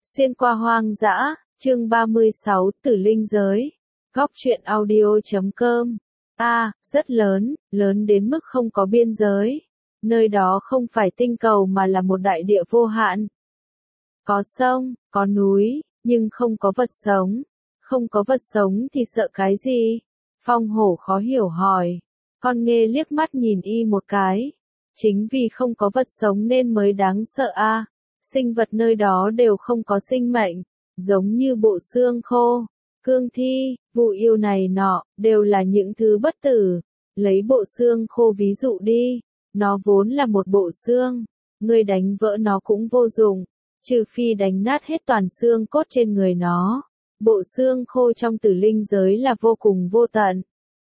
Xuyên qua hoang dã, chương 36, Tử linh giới. Góc truyện audio.com. Rất lớn, lớn đến mức không có biên giới. Nơi đó không phải tinh cầu mà là một đại địa vô hạn. Có sông, có núi, nhưng không có vật sống. Không có vật sống thì sợ cái gì? Phong hổ khó hiểu hỏi. Con nghê liếc mắt nhìn y một cái. Chính vì không có vật sống nên mới đáng sợ a. Sinh vật nơi đó đều không có sinh mệnh, giống như bộ xương khô, cương thi, vụ yêu này nọ, đều là những thứ bất tử. Lấy bộ xương khô ví dụ đi, nó vốn là một bộ xương, người đánh vỡ nó cũng vô dụng, trừ phi đánh nát hết toàn xương cốt trên người nó. Bộ xương khô trong tử linh giới là vô cùng vô tận.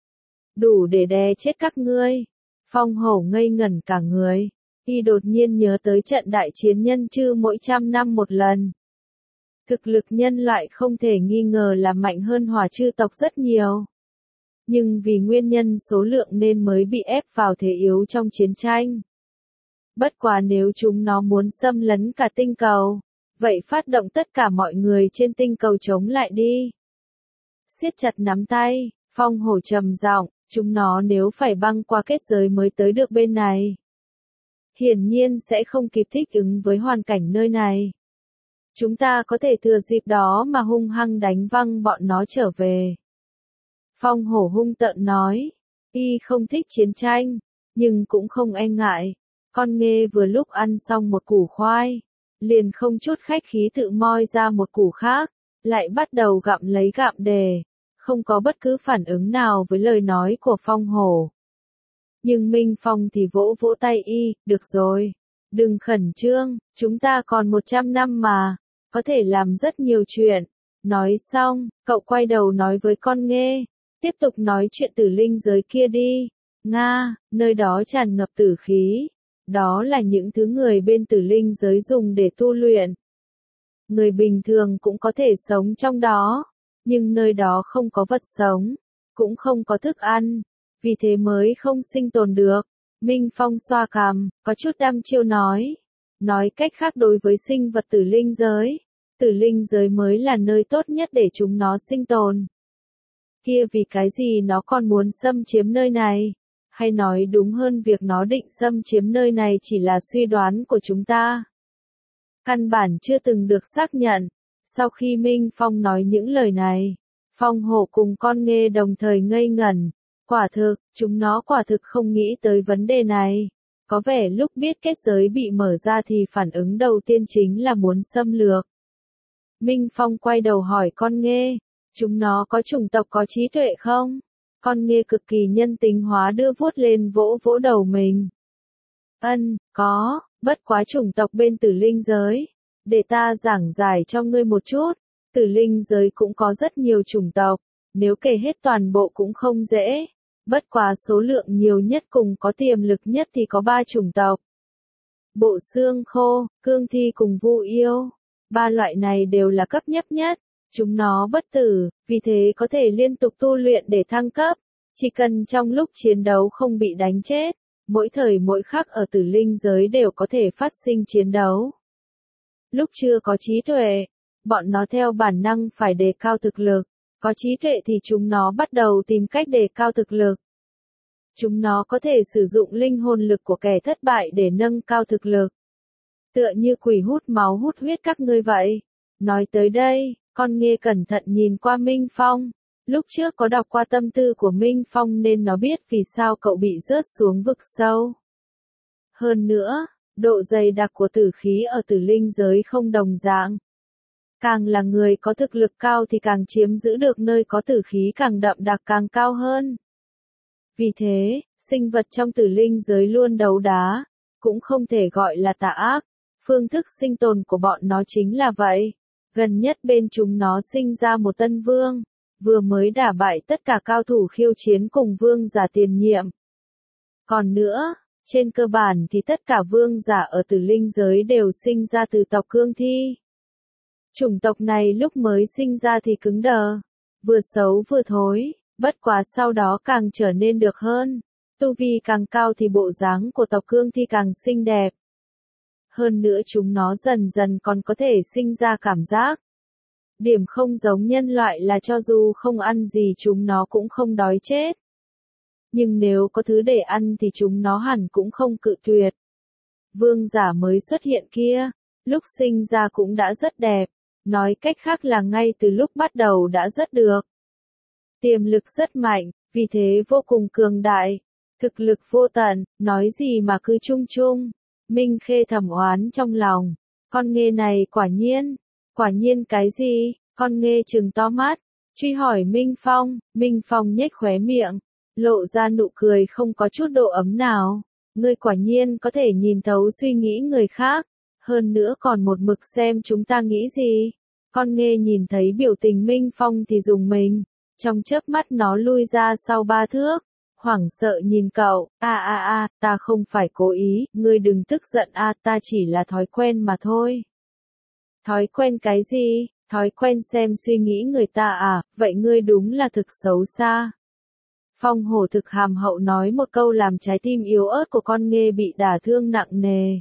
Đủ để đè chết các ngươi. Phong hổ ngây ngẩn cả người. Y đột nhiên nhớ tới trận đại chiến nhân chư mỗi 100 năm một lần. Thực lực nhân loại không thể nghi ngờ là mạnh hơn hỏa chư tộc rất nhiều. Nhưng vì nguyên nhân số lượng nên mới bị ép vào thế yếu trong chiến tranh. Bất quá nếu chúng nó muốn xâm lấn cả tinh cầu, vậy phát động tất cả mọi người trên tinh cầu chống lại đi. Siết chặt nắm tay, Phong hổ trầm giọng, chúng nó nếu phải băng qua kết giới mới tới được bên này, hiển nhiên sẽ không kịp thích ứng với hoàn cảnh nơi này. Chúng ta có thể thừa dịp đó mà hung hăng đánh văng bọn nó trở về. Phong hổ hung tợn nói, y không thích chiến tranh, nhưng cũng không e ngại. Con nghê vừa lúc ăn xong một củ khoai, liền không chút khách khí tự moi ra một củ khác, lại bắt đầu gặm lấy gặm đề, không có bất cứ phản ứng nào với lời nói của phong hổ. Nhưng Minh Phong thì vỗ vỗ tay y, được rồi, đừng khẩn trương, chúng ta còn 100 năm mà, có thể làm rất nhiều chuyện. Nói xong, cậu quay đầu nói với con nghê, tiếp tục nói chuyện tử linh giới kia đi. Nga, nơi đó tràn ngập tử khí, đó là những thứ người bên tử linh giới dùng để tu luyện. Người bình thường cũng có thể sống trong đó, nhưng nơi đó không có vật sống, cũng không có thức ăn. Vì thế mới không sinh tồn được. Minh Phong xoa cằm, có chút đăm chiêu nói. Nói cách khác đối với sinh vật tử linh giới mới là nơi tốt nhất để chúng nó sinh tồn. Kia vì cái gì nó còn muốn xâm chiếm nơi này? Hay nói đúng hơn việc nó định xâm chiếm nơi này chỉ là suy đoán của chúng ta. Căn bản chưa từng được xác nhận. Sau khi Minh Phong nói những lời này, Phong hổ cùng con nghê đồng thời ngây ngẩn. Quả thực, chúng nó quả thực không nghĩ tới vấn đề này. Có vẻ lúc biết kết giới bị mở ra thì phản ứng đầu tiên chính là muốn xâm lược. Minh Phong quay đầu hỏi con nghê, chúng nó có chủng tộc có trí tuệ không? Con nghê cực kỳ nhân tính hóa đưa vuốt lên vỗ vỗ đầu mình. Có, bất quá chủng tộc bên tử linh giới. Để ta giảng giải cho ngươi một chút, tử linh giới cũng có rất nhiều chủng tộc, nếu kể hết toàn bộ cũng không dễ. Bất quá số lượng nhiều nhất cùng có tiềm lực nhất thì có 3 chủng tộc. Bộ xương khô, cương thi cùng vu yêu. 3 loại này đều là cấp nhất. Chúng nó bất tử, vì thế có thể liên tục tu luyện để thăng cấp. Chỉ cần trong lúc chiến đấu không bị đánh chết, mỗi thời mỗi khắc ở tử linh giới đều có thể phát sinh chiến đấu. Lúc chưa có trí tuệ, bọn nó theo bản năng phải đề cao thực lực. Có trí tuệ thì chúng nó bắt đầu tìm cách đề cao thực lực. Chúng nó có thể sử dụng linh hồn lực của kẻ thất bại để nâng cao thực lực. Tựa như quỷ hút máu hút huyết các ngươi vậy. Nói tới đây, con nghê cẩn thận nhìn qua Minh Phong. Lúc trước có đọc qua tâm tư của Minh Phong nên nó biết vì sao cậu bị rớt xuống vực sâu. Hơn nữa, độ dày đặc của tử khí ở tử linh giới không đồng dạng. Càng là người có thực lực cao thì càng chiếm giữ được nơi có tử khí càng đậm đặc càng cao hơn. Vì thế, sinh vật trong tử linh giới luôn đấu đá, cũng không thể gọi là tà ác. Phương thức sinh tồn của bọn nó chính là vậy. Gần nhất bên chúng nó sinh ra một tân vương, vừa mới đả bại tất cả cao thủ khiêu chiến cùng vương giả tiền nhiệm. Còn nữa, trên cơ bản thì tất cả vương giả ở tử linh giới đều sinh ra từ tộc cương thi. Chủng tộc này lúc mới sinh ra thì cứng đờ, vừa xấu vừa thối, bất quá sau đó càng trở nên được hơn. Tu vi càng cao thì bộ dáng của tộc cương thi càng xinh đẹp. Hơn nữa chúng nó dần dần còn có thể sinh ra cảm giác. Điểm không giống nhân loại là cho dù không ăn gì chúng nó cũng không đói chết. Nhưng nếu có thứ để ăn thì chúng nó hẳn cũng không cự tuyệt. Vương giả mới xuất hiện kia, lúc sinh ra cũng đã rất đẹp, nói cách khác là ngay từ lúc bắt đầu đã rất được. Tiềm lực rất mạnh, vì thế vô cùng cường đại, thực lực vô tận, nói gì mà cứ chung chung. Minh Khê thầm oán trong lòng, con nghê này quả nhiên cái gì, con nghê trừng to mắt, truy hỏi Minh Phong nhếch khóe miệng, lộ ra nụ cười không có chút độ ấm nào, ngươi quả nhiên có thể nhìn thấu suy nghĩ người khác, hơn nữa còn một mực xem chúng ta nghĩ gì. Con nghê nhìn thấy biểu tình Minh Phong thì rùng mình, trong chớp mắt nó lui ra sau 3 thước. Hoảng sợ nhìn cậu, ta không phải cố ý, ngươi đừng tức giận ta chỉ là thói quen mà thôi. Thói quen cái gì, thói quen xem suy nghĩ người ta vậy ngươi đúng là thực xấu xa. Phong hổ thực hàm hậu nói một câu làm trái tim yếu ớt của con nghê bị đả thương nặng nề.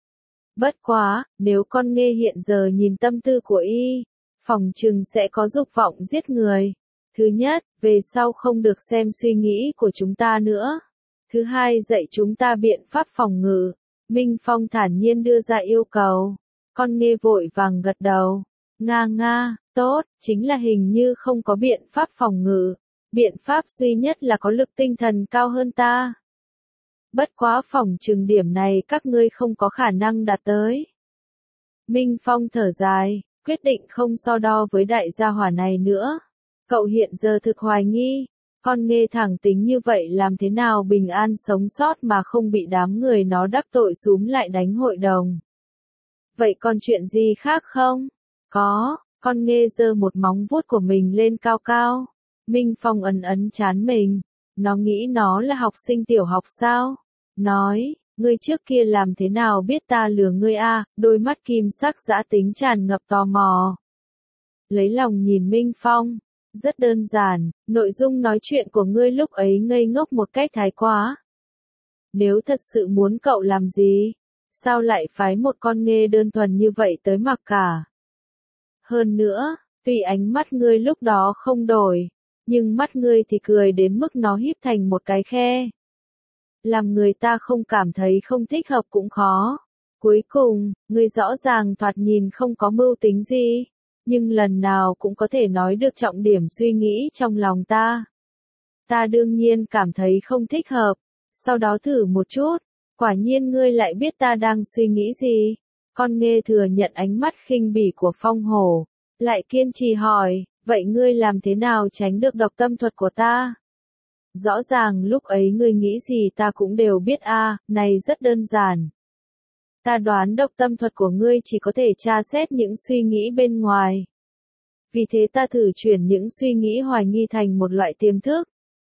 Bất quá, nếu con nghê hiện giờ nhìn tâm tư của y, phòng chừng sẽ có dục vọng giết người. Thứ nhất, về sau không được xem suy nghĩ của chúng ta nữa. Thứ hai, dạy chúng ta biện pháp phòng ngự. Minh Phong thản nhiên đưa ra yêu cầu. Con nghê vội vàng gật đầu. Nga, tốt, chính là hình như không có biện pháp phòng ngự. Biện pháp duy nhất là có lực tinh thần cao hơn ta. Bất quá phòng trừng điểm này các ngươi không có khả năng đạt tới. Minh Phong thở dài, quyết định không so đo với đại gia hỏa này nữa. Cậu hiện giờ thực hoài nghi, con nghê thẳng tính như vậy làm thế nào bình an sống sót mà không bị đám người nó đắc tội xúm lại đánh hội đồng. Vậy còn chuyện gì khác không? Có, con nghê giơ một móng vuốt của mình lên cao cao. Minh Phong ấn trán mình, nó nghĩ nó là học sinh tiểu học sao? Nói, ngươi trước kia làm thế nào biết ta lừa ngươi đôi mắt kim sắc dã tính tràn ngập tò mò. Lấy lòng nhìn Minh Phong. Rất đơn giản, nội dung nói chuyện của ngươi lúc ấy ngây ngốc một cách thái quá. Nếu thật sự muốn cậu làm gì, sao lại phái một con nghê đơn thuần như vậy tới mặc cả? Hơn nữa, tuy ánh mắt ngươi lúc đó không đổi, nhưng mắt ngươi thì cười đến mức nó híp thành một cái khe. Làm người ta không cảm thấy không thích hợp cũng khó. Cuối cùng, ngươi rõ ràng thoạt nhìn không có mưu tính gì. Nhưng lần nào cũng có thể nói được trọng điểm suy nghĩ trong lòng ta. Ta đương nhiên cảm thấy không thích hợp, sau đó thử một chút, quả nhiên ngươi lại biết ta đang suy nghĩ gì. Con nghê thừa nhận ánh mắt khinh bỉ của Phong hổ, lại kiên trì hỏi, vậy ngươi làm thế nào tránh được độc tâm thuật của ta? Rõ ràng lúc ấy ngươi nghĩ gì ta cũng đều biết này rất đơn giản. Ta đoán độc tâm thuật của ngươi chỉ có thể tra xét những suy nghĩ bên ngoài. Vì thế ta thử chuyển những suy nghĩ hoài nghi thành một loại tiềm thức.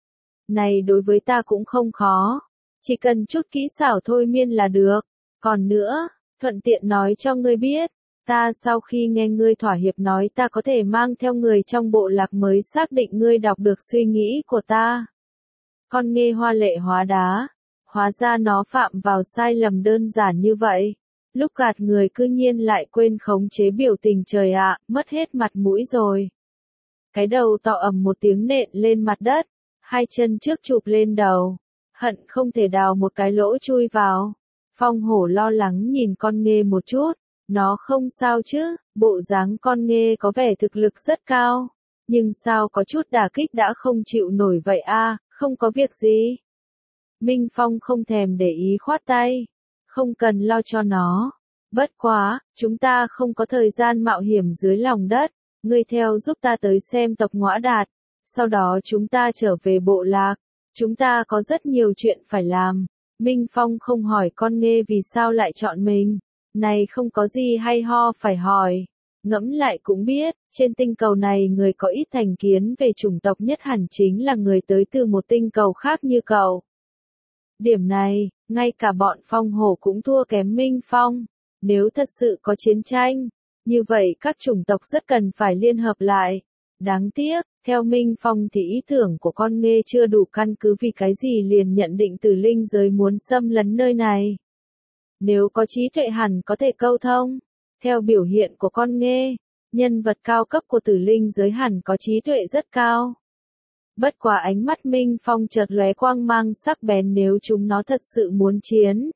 Này đối với ta cũng không khó. Chỉ cần chút kỹ xảo thôi miên là được. Còn nữa, thuận tiện nói cho ngươi biết. Ta sau khi nghe ngươi thỏa hiệp nói ta có thể mang theo người trong bộ lạc mới xác định ngươi đọc được suy nghĩ của ta. Con nghê hoa lệ hóa đá. Hóa ra nó phạm vào sai lầm đơn giản như vậy. Lúc gạt người cư nhiên lại quên khống chế biểu tình trời mất hết mặt mũi rồi. Cái đầu to ầm một tiếng nện lên mặt đất, hai chân trước chụp lên đầu, hận không thể đào một cái lỗ chui vào. Phong hổ lo lắng nhìn con nghê một chút, nó không sao chứ, bộ dáng con nghê có vẻ thực lực rất cao, nhưng sao có chút đả kích đã không chịu nổi vậy không có việc gì. Minh Phong không thèm để ý khoát tay. Không cần lo cho nó. Bất quá, chúng ta không có thời gian mạo hiểm dưới lòng đất. Ngươi theo giúp ta tới xem tộc Ngõa Đạt. Sau đó chúng ta trở về bộ lạc. Chúng ta có rất nhiều chuyện phải làm. Minh Phong không hỏi con nghê vì sao lại chọn mình. Này không có gì hay ho phải hỏi. Ngẫm lại cũng biết, trên tinh cầu này người có ít thành kiến về chủng tộc nhất hẳn chính là người tới từ một tinh cầu khác như cậu. Điểm này, ngay cả bọn Phong hổ cũng thua kém Minh Phong. Nếu thật sự có chiến tranh, như vậy các chủng tộc rất cần phải liên hợp lại. Đáng tiếc, theo Minh Phong thì ý tưởng của con nghê chưa đủ căn cứ vì cái gì liền nhận định Tử Linh giới muốn xâm lấn nơi này. Nếu có trí tuệ hẳn có thể câu thông. Theo biểu hiện của con nghê, nhân vật cao cấp của tử linh giới hẳn có trí tuệ rất cao. Bất quá ánh mắt Minh Phong chợt lóe quang mang sắc bén nếu chúng nó thật sự muốn chiến.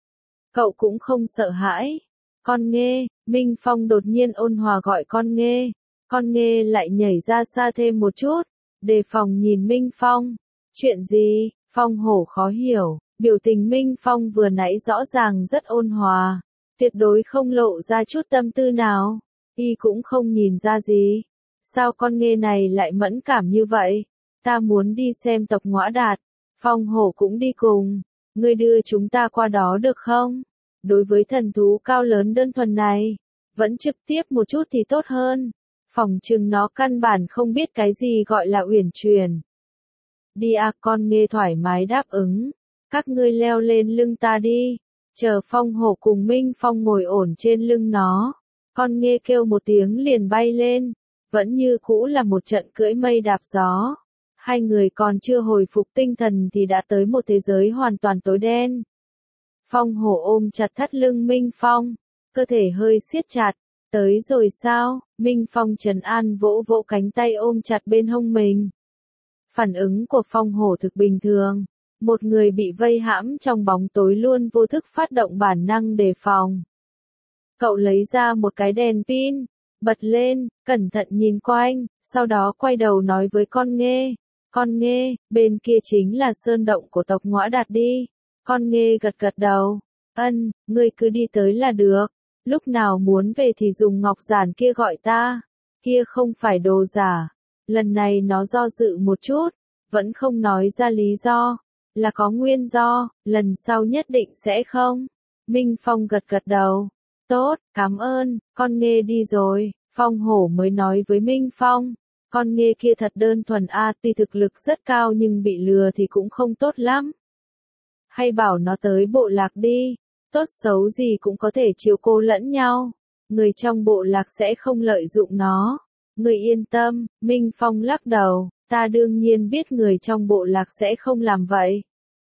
Cậu cũng không sợ hãi. Con nghê, Minh Phong đột nhiên ôn hòa gọi con nghê. Con nghê lại nhảy ra xa thêm một chút, đề phòng nhìn Minh Phong. Chuyện gì? Phong hổ khó hiểu, biểu tình Minh Phong vừa nãy rõ ràng rất ôn hòa, tuyệt đối không lộ ra chút tâm tư nào. Y cũng không nhìn ra gì. Sao con nghê này lại mẫn cảm như vậy? Ta muốn đi xem tộc Ngõa Đạt. Phong hổ cũng đi cùng. Ngươi đưa chúng ta qua đó được không? Đối với thần thú cao lớn đơn thuần này, vẫn trực tiếp một chút thì tốt hơn. Phỏng chừng nó căn bản không biết cái gì gọi là uyển chuyển. Đi à, con nghê thoải mái đáp ứng. Các ngươi leo lên lưng ta đi. Chờ Phong hổ cùng Minh Phong ngồi ổn trên lưng nó. Con nghê kêu một tiếng liền bay lên. Vẫn như cũ là một trận cưỡi mây đạp gió. Hai người còn chưa hồi phục tinh thần thì đã tới một thế giới hoàn toàn tối đen. Phong hổ ôm chặt thắt lưng Minh Phong, cơ thể hơi siết chặt. Tới rồi sao? Minh Phong trấn an vỗ vỗ cánh tay ôm chặt bên hông mình. Phản ứng của Phong hổ thực bình thường. Một người bị vây hãm trong bóng tối luôn vô thức phát động bản năng đề phòng. Cậu lấy ra một cái đèn pin, bật lên, cẩn thận nhìn quanh, sau đó quay đầu nói với con nghê. Con nghê, bên kia chính là sơn động của tộc Ngõa Đạt đi. Con nghê gật gật đầu. Ân, ngươi cứ đi tới là được. Lúc nào muốn về thì dùng ngọc giản kia gọi ta. Kia không phải đồ giả. Lần này nó do dự một chút, vẫn không nói ra lý do. Là có nguyên do, lần sau nhất định sẽ không. Minh Phong gật gật đầu. Tốt, cảm ơn, con nghê đi rồi. Phong hổ mới nói với Minh Phong. Con nghê kia thật đơn thuần a, tuy thực lực rất cao nhưng bị lừa thì cũng không tốt lắm. Hay bảo nó tới bộ lạc đi, tốt xấu gì cũng có thể chiếu cố lẫn nhau. Người trong bộ lạc sẽ không lợi dụng nó. Người yên tâm, Minh Phong lắc đầu, ta đương nhiên biết người trong bộ lạc sẽ không làm vậy.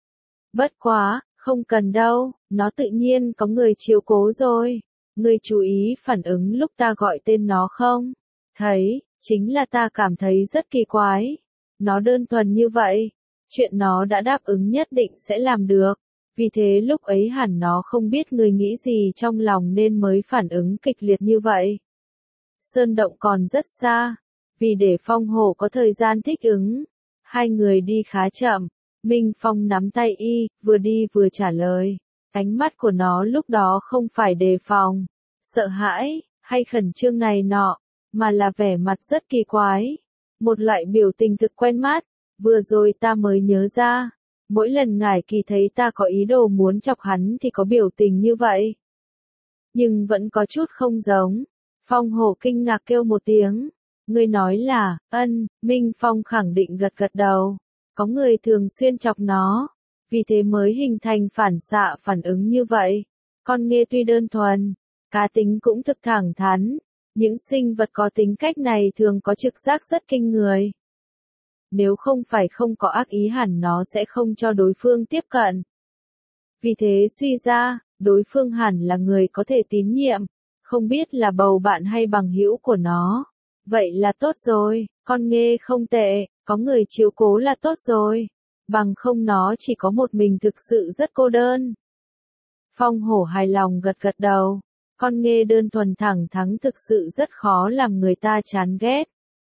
Bất quá, không cần đâu, nó tự nhiên có người chiếu cố rồi. Người chú ý phản ứng lúc ta gọi tên nó không? Thấy, chính là ta cảm thấy rất kỳ quái. Nó đơn thuần như vậy, chuyện nó đã đáp ứng nhất định sẽ làm được. Vì thế lúc ấy hẳn nó không biết người nghĩ gì trong lòng nên mới phản ứng kịch liệt như vậy. Sơn động còn rất xa, vì để Phong hổ có thời gian thích ứng. Hai người đi khá chậm, Minh Phong nắm tay y, vừa đi vừa trả lời. Ánh mắt của nó lúc đó không phải đề phòng, sợ hãi, hay khẩn trương này nọ, mà là vẻ mặt rất kỳ quái. Một loại biểu tình thực quen mắt, vừa rồi ta mới nhớ ra. Mỗi lần Ngải Kỳ thấy ta có ý đồ muốn chọc hắn thì có biểu tình như vậy. Nhưng vẫn có chút không giống. Phong hổ kinh ngạc kêu một tiếng. Ngươi nói là, ân, Minh Phong khẳng định gật gật đầu. Có người thường xuyên chọc nó. Vì thế mới hình thành phản xạ phản ứng như vậy. Con nghê tuy đơn thuần, cá tính cũng thực thẳng thắn. Những sinh vật có tính cách này thường có trực giác rất kinh người. Nếu không phải không có ác ý hẳn nó sẽ không cho đối phương tiếp cận. Vì thế suy ra, đối phương hẳn là người có thể tín nhiệm, không biết là bầu bạn hay bằng hữu của nó. Vậy là tốt rồi, con nghê không tệ, có người chiếu cố là tốt rồi. Bằng không nó chỉ có một mình thực sự rất cô đơn. Phong hổ hài lòng gật gật đầu. Con nghê đơn thuần thẳng thắn thực sự rất khó làm người ta chán ghét.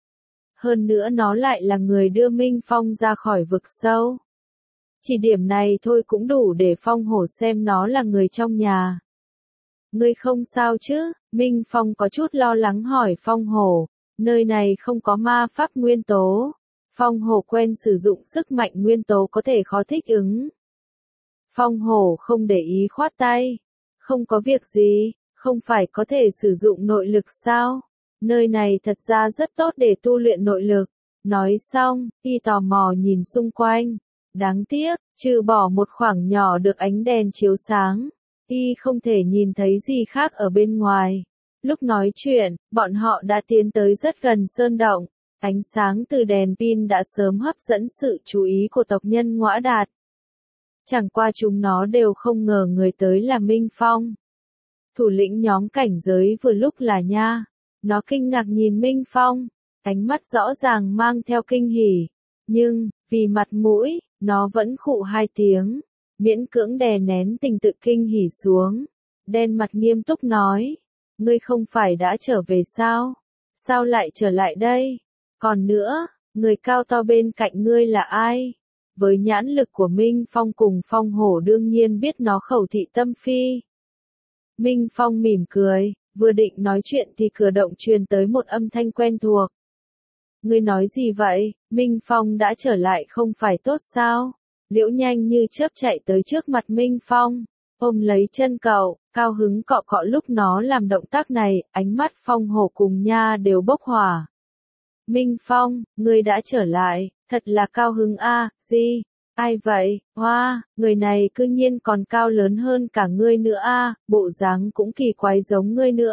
Hơn nữa nó lại là người đưa Minh Phong ra khỏi vực sâu. Chỉ điểm này thôi cũng đủ để Phong hổ xem nó là người trong nhà. Ngươi không sao chứ? Minh Phong có chút lo lắng hỏi Phong hổ. Nơi này không có ma pháp nguyên tố. Phong hổ quen sử dụng sức mạnh nguyên tố có thể khó thích ứng. Phong hổ không để ý khoát tay. Không có việc gì, không phải có thể sử dụng nội lực sao? Nơi này thật ra rất tốt để tu luyện nội lực. Nói xong, y tò mò nhìn xung quanh. Đáng tiếc, trừ bỏ một khoảng nhỏ được ánh đèn chiếu sáng, y không thể nhìn thấy gì khác ở bên ngoài. Lúc nói chuyện, bọn họ đã tiến tới rất gần sơn động. Ánh sáng từ đèn pin đã sớm hấp dẫn sự chú ý của tộc nhân Ngõa Đạt. Chẳng qua chúng nó đều không ngờ người tới là Minh Phong. Thủ lĩnh nhóm cảnh giới vừa lúc là Nha. Nó kinh ngạc nhìn Minh Phong, ánh mắt rõ ràng mang theo kinh hỉ. Nhưng, vì mặt mũi, nó vẫn khụ hai tiếng, miễn cưỡng đè nén tình tự kinh hỉ xuống. Đen mặt nghiêm túc nói, ngươi không phải đã trở về sao? Sao lại trở lại đây? Còn nữa, người cao to bên cạnh ngươi là ai? Với nhãn lực của Minh Phong cùng Phong Hổ đương nhiên biết nó khẩu thị tâm phi. Minh Phong mỉm cười, vừa định nói chuyện thì cửa động truyền tới một âm thanh quen thuộc. Ngươi nói gì vậy? Minh Phong đã trở lại không phải tốt sao? Liễu nhanh như chớp chạy tới trước mặt Minh Phong, ôm lấy chân cậu, cao hứng cọ cọ lúc nó làm động tác này, ánh mắt Phong Hổ cùng Nha đều bốc hỏa. Minh Phong, ngươi đã trở lại, thật là cao hứng a, gì? Ai vậy? Hoa, người này cư nhiên còn cao lớn hơn cả ngươi nữa a, bộ dáng cũng kỳ quái giống ngươi nữa.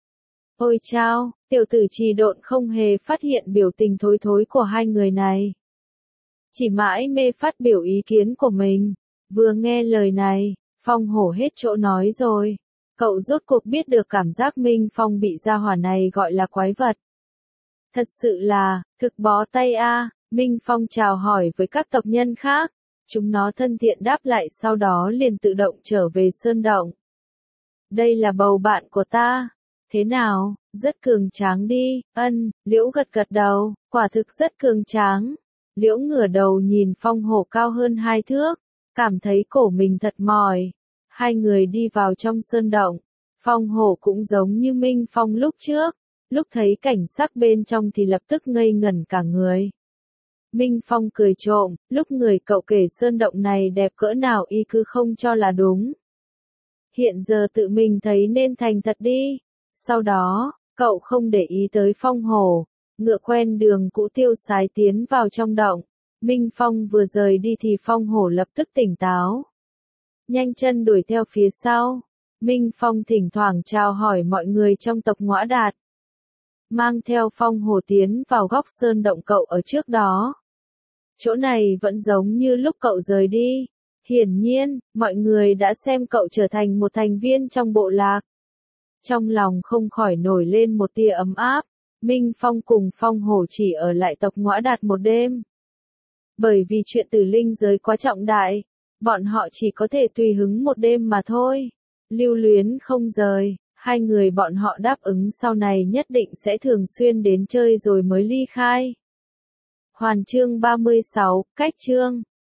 Ôi chao, tiểu tử Trì Độn không hề phát hiện biểu tình thối thối của hai người này. Chỉ mãi mê phát biểu ý kiến của mình. Vừa nghe lời này, Phong Hổ hết chỗ nói rồi. Cậu rốt cuộc biết được cảm giác Minh Phong bị gia hỏa này gọi là quái vật. Thật sự là, thực bó tay a. Minh Phong chào hỏi với các tộc nhân khác. Chúng nó thân thiện đáp lại sau đó liền tự động trở về sơn động. Đây là bầu bạn của ta. Thế nào, rất cường tráng đi, Liễu gật gật đầu, quả thực rất cường tráng. Liễu ngửa đầu nhìn Phong Hổ cao hơn 2 thước, cảm thấy cổ mình thật mỏi. Hai người đi vào trong sơn động, Phong Hổ cũng giống như Minh Phong lúc trước, lúc thấy cảnh sắc bên trong thì lập tức ngây ngẩn cả người. Minh Phong cười trộm, lúc người cậu kể sơn động này đẹp cỡ nào y cứ không cho là đúng. Hiện giờ tự mình thấy nên thành thật đi. Sau đó, cậu không để ý tới Phong Hổ, ngựa quen đường cũ tiêu sái tiến vào trong động. Minh Phong vừa rời đi thì Phong Hổ lập tức tỉnh táo. Nhanh chân đuổi theo phía sau. Minh Phong thỉnh thoảng chào hỏi mọi người trong tộc Ngõa Đạt. Mang theo Phong Hổ tiến vào góc sơn động cậu ở trước đó. Chỗ này vẫn giống như lúc cậu rời đi. Hiển nhiên, mọi người đã xem cậu trở thành một thành viên trong bộ lạc. Trong lòng không khỏi nổi lên một tia ấm áp. Minh Phong cùng Phong Hổ chỉ ở lại tộc Ngõa Đạt một đêm. Bởi vì chuyện Tử Linh giới quá trọng đại, bọn họ chỉ có thể tùy hứng một đêm mà thôi. Lưu luyến không rời, hai người bọn họ đáp ứng sau này nhất định sẽ thường xuyên đến chơi rồi mới ly khai. Hoàn chương 36, cách chương.